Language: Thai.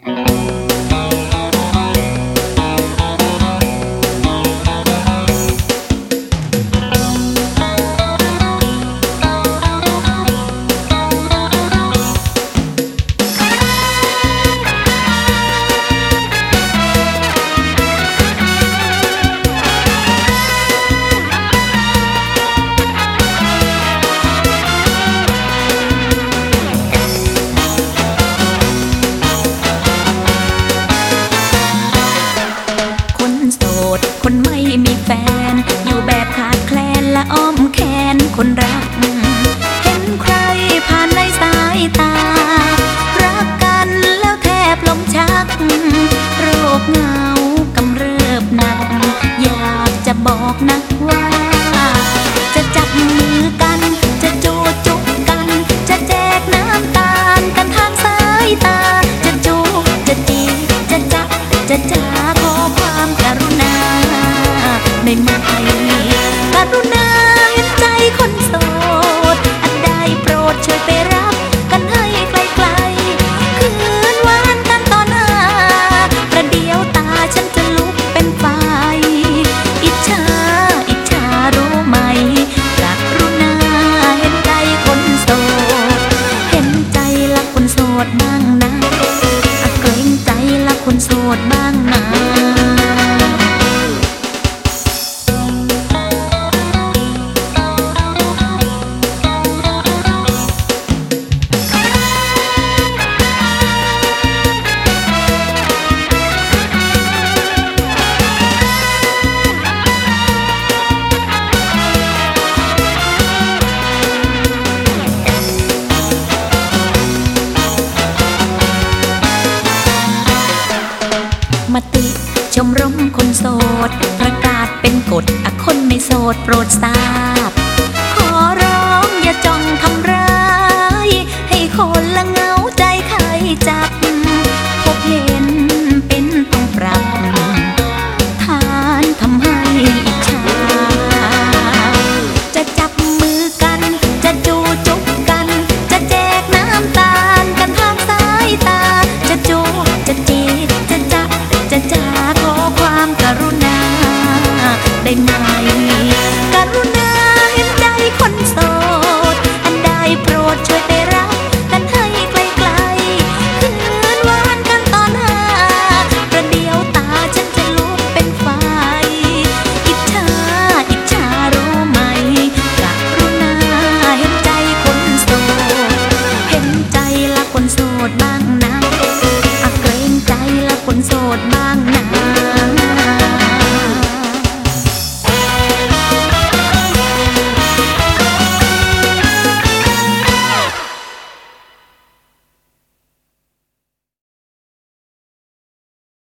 คนไม่มีแฟนอยู่แบบขาดแคลนและอ้อมแขนคนรักเห็นใครผ่านในสายตารักกันแล้วแทบล้มชักโรคเหงากำเริบหนักอยากจะบอกนักว่าจะจับมือกันจะจูบจุบกันจะแจกน้ำตาลกันทางสายตาจะจูบจะจีจะจับจะจาขอความกรุณาได้ไหมกรุณาเห็นใจคนโสดอันใดโปรดช่วยไปรับกันให้ไกลๆคืนหวานกันต่อหน้าประเดี๋ยวตาฉันจะลุกเป็นไฟอิจฉาอิจฉารู้ไหมกรุณาเห็นใจคนโสดเห็นใจละคนโสดบ้างนะเกรงใจละคนโสดบ้างนะมติชมรมคนโสดประกาศเป็นกฎคนไม่โสดโปรดทราบ